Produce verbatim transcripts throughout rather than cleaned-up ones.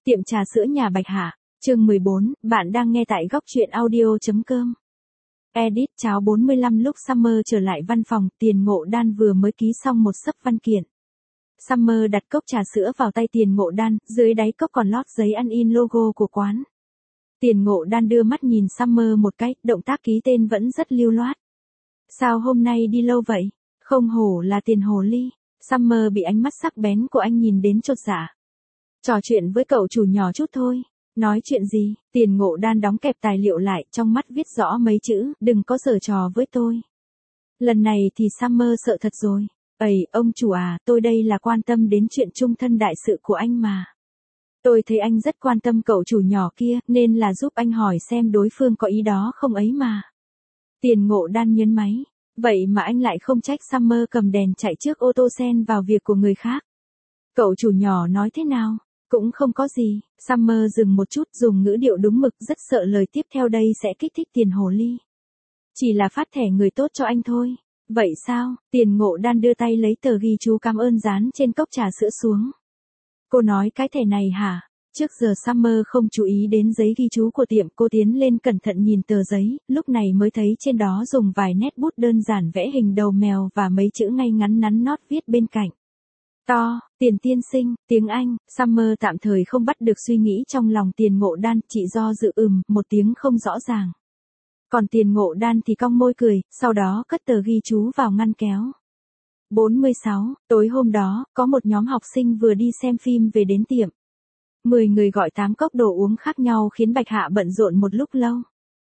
Tiệm trà sữa nhà Bạch Hạ, chương mười bốn, bạn đang nghe tại góc truyện audio.com. Edit cháo bốn mươi lăm. Lúc Summer trở lại văn phòng, Tiền Ngộ Đan vừa mới ký xong một xấp văn kiện. Summer đặt cốc trà sữa vào tay Tiền Ngộ Đan, dưới đáy cốc còn lót giấy ăn in logo của quán. Tiền Ngộ Đan đưa mắt nhìn Summer một cái, động tác ký tên vẫn rất lưu loát. Sao hôm nay đi lâu vậy? Không hổ là Tiền hồ ly. Summer bị ánh mắt sắc bén của anh nhìn đến chột dạ. Trò chuyện với cậu chủ nhỏ chút thôi. Nói chuyện gì? Tiền Ngộ Đan đóng kẹp tài liệu lại, trong mắt viết rõ mấy chữ, đừng có giở trò với tôi. Lần này thì Summer sợ thật rồi. Ầy, ông chủ à, tôi đây là quan tâm đến chuyện chung thân đại sự của anh mà. Tôi thấy anh rất quan tâm cậu chủ nhỏ kia, nên là giúp anh hỏi xem đối phương có ý đó không ấy mà. Tiền Ngộ Đan nhấn máy. Vậy mà anh lại không trách Summer cầm đèn chạy trước ô tô xen vào việc của người khác. Cậu chủ nhỏ nói thế nào? Cũng không có gì. Summer dừng một chút, dùng ngữ điệu đúng mực, rất sợ lời tiếp theo đây sẽ kích thích Tiền hồ ly. Chỉ là phát thẻ người tốt cho anh thôi. Vậy sao? Tiền Ngộ Đan đưa tay lấy tờ ghi chú cảm ơn dán trên cốc trà sữa xuống. Cô nói cái thẻ này hả? Trước giờ Summer không chú ý đến giấy ghi chú của tiệm, cô tiến lên cẩn thận nhìn tờ giấy, lúc này mới thấy trên đó dùng vài nét bút đơn giản vẽ hình đầu mèo và mấy chữ ngay ngắn nắn nót viết bên cạnh. To, Tiền tiên sinh, tiếng Anh. Summer tạm thời không bắt được suy nghĩ trong lòng Tiền Ngộ Đan, chỉ do dự ừm, một tiếng không rõ ràng. Còn Tiền Ngộ Đan thì cong môi cười, sau đó cất tờ ghi chú vào ngăn kéo. bốn mươi sáu, tối hôm đó, có một nhóm học sinh vừa đi xem phim về đến tiệm. mười người gọi tám cốc đồ uống khác nhau khiến Bạch Hạ bận rộn một lúc lâu.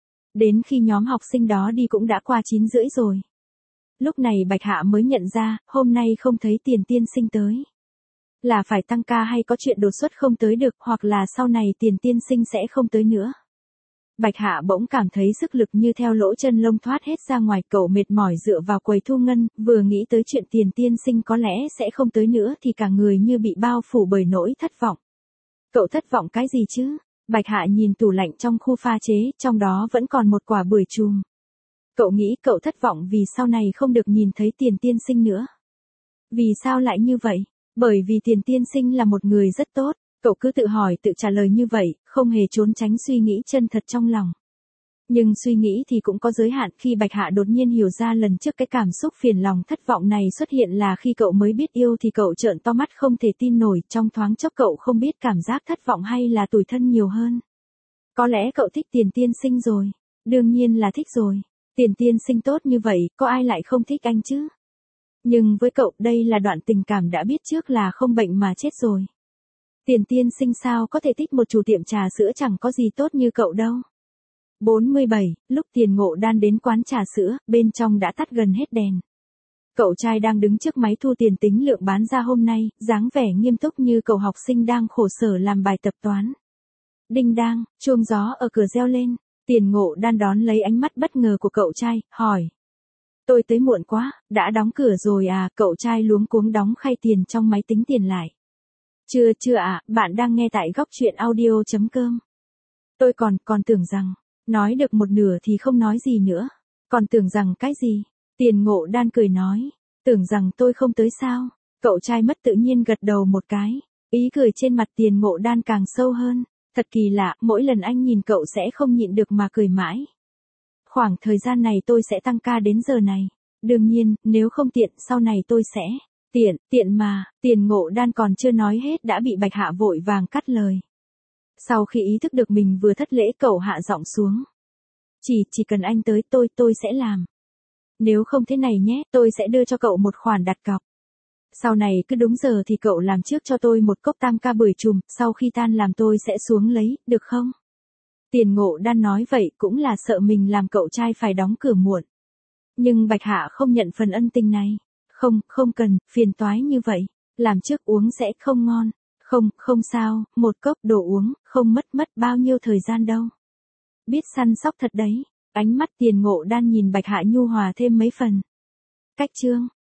Đến khi nhóm học sinh đó đi cũng đã qua chín rưỡi rồi. Lúc này Bạch Hạ mới nhận ra, hôm nay không thấy Tiền tiên sinh tới. Là phải tăng ca hay có chuyện đột xuất không tới được, hoặc là sau này Tiền tiên sinh sẽ không tới nữa. Bạch Hạ bỗng cảm thấy sức lực như theo lỗ chân lông thoát hết ra ngoài, cậu mệt mỏi dựa vào quầy thu ngân, vừa nghĩ tới chuyện Tiền tiên sinh có lẽ sẽ không tới nữa thì cả người như bị bao phủ bởi nỗi thất vọng. Cậu thất vọng cái gì chứ? Bạch Hạ nhìn tủ lạnh trong khu pha chế, trong đó vẫn còn một quả bưởi chùm. Cậu nghĩ cậu thất vọng vì sau này không được nhìn thấy Tiền tiên sinh nữa. Vì sao lại như vậy? Bởi vì Tiền tiên sinh là một người rất tốt. Cậu cứ tự hỏi tự trả lời như vậy, không hề trốn tránh suy nghĩ chân thật trong lòng. Nhưng suy nghĩ thì cũng có giới hạn, khi Bạch Hạ đột nhiên hiểu ra lần trước cái cảm xúc phiền lòng thất vọng này xuất hiện là khi cậu mới biết yêu thì cậu trợn to mắt không thể tin nổi, trong thoáng chốc cậu không biết cảm giác thất vọng hay là tủi thân nhiều hơn. Có lẽ cậu thích Tiền tiên sinh rồi. Đương nhiên là thích rồi. Tiền tiên sinh tốt như vậy, có ai lại không thích anh chứ? Nhưng với cậu, đây là đoạn tình cảm đã biết trước là không bệnh mà chết rồi. Tiền tiên sinh sao có thể thích một chủ tiệm trà sữa chẳng có gì tốt như cậu đâu. bốn mươi bảy, lúc Tiền Ngộ Đan đến quán trà sữa, bên trong đã tắt gần hết đèn. Cậu trai đang đứng trước máy thu tiền tính lượng bán ra hôm nay, dáng vẻ nghiêm túc như cậu học sinh đang khổ sở làm bài tập toán. Đinh đang, chuông gió ở cửa reo lên. Tiền Ngộ Đan đón lấy ánh mắt bất ngờ của cậu trai, hỏi. Tôi tới muộn quá, đã đóng cửa rồi à? Cậu trai luống cuống đóng khay tiền trong máy tính tiền lại. Chưa chưa ạ, à, bạn đang nghe tại góc truyện audio.com. Tôi còn, còn tưởng rằng, nói được một nửa thì không nói gì nữa. Còn tưởng rằng cái gì? Tiền Ngộ Đan cười nói. Tưởng rằng tôi không tới sao? Cậu trai mất tự nhiên gật đầu một cái. Ý cười trên mặt Tiền Ngộ Đan càng sâu hơn. Thật kỳ lạ, mỗi lần anh nhìn cậu sẽ không nhịn được mà cười mãi. Khoảng thời gian này tôi sẽ tăng ca đến giờ này. Đương nhiên, nếu không tiện, sau này tôi sẽ... Tiện, tiện mà. Tiền Ngộ Đan còn chưa nói hết đã bị Bạch Hạ vội vàng cắt lời. Sau khi ý thức được mình vừa thất lễ, cậu hạ giọng xuống. Chỉ, chỉ cần anh tới tôi, tôi sẽ làm. Nếu không thế này nhé, tôi sẽ đưa cho cậu một khoản đặt cọc. Sau này cứ đúng giờ thì cậu làm trước cho tôi một cốc tam ca bưởi chùm, sau khi tan làm tôi sẽ xuống lấy, được không? Tiền Ngộ Đan nói vậy cũng là sợ mình làm cậu trai phải đóng cửa muộn. Nhưng Bạch Hạ không nhận phần ân tình này. Không, không cần, phiền toái như vậy. Làm trước uống sẽ không ngon. Không, không sao, một cốc đồ uống, không mất mất bao nhiêu thời gian đâu. Biết săn sóc thật đấy. Ánh mắt Tiền Ngộ Đan nhìn Bạch Hạ nhu hòa thêm mấy phần. Cách chương.